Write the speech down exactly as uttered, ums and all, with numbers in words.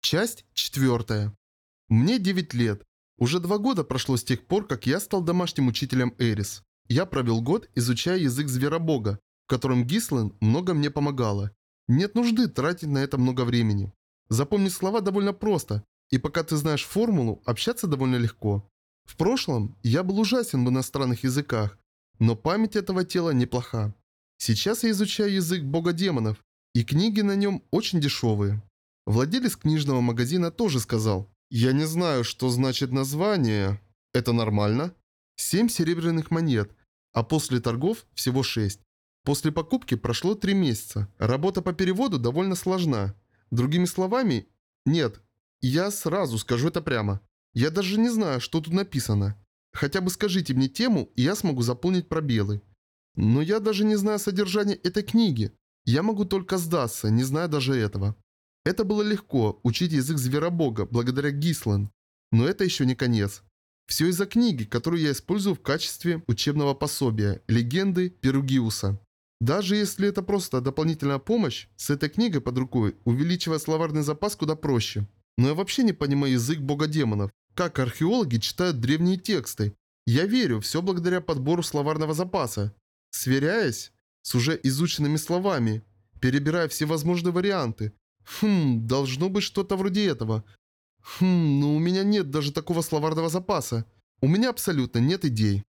Часть четвертая. Мне девять лет. Уже два года прошло с тех пор, как я стал домашним учителем Эрис. Я провел год, изучая язык зверобога, в котором Гислен много мне помогала. Нет нужды тратить на это много времени. Запомнить слова довольно просто, и пока ты знаешь формулу, общаться довольно легко. В прошлом я был ужасен в иностранных языках, но память этого тела неплоха. Сейчас я изучаю язык бога демонов, и книги на нем очень дешевые. Владелец книжного магазина тоже сказал: «Я не знаю, что значит название. Это нормально?» Семь серебряных монет, а после торгов всего шесть. После покупки прошло три месяца. Работа по переводу довольно сложна. Другими словами, нет, я сразу скажу это прямо. Я даже не знаю, что тут написано. Хотя бы скажите мне тему, и я смогу заполнить пробелы. Но я даже не знаю содержания этой книги. Я могу только сдаться, не зная даже этого. Это было легко, учить язык зверобога, благодаря Гислен. Но это еще не конец. Все из-за книги, которую я использую в качестве учебного пособия «Легенды Перугиуса». Даже если это просто дополнительная помощь, с этой книгой под рукой увеличивать словарный запас куда проще. Но я вообще не понимаю язык бога демонов. Как археологи читают древние тексты? Я верю, все благодаря подбору словарного запаса. Сверяясь с уже изученными словами, перебирая все возможные варианты. Хм, должно быть что-то вроде этого. Хм, но у меня нет даже такого словарного запаса. У меня абсолютно нет идей.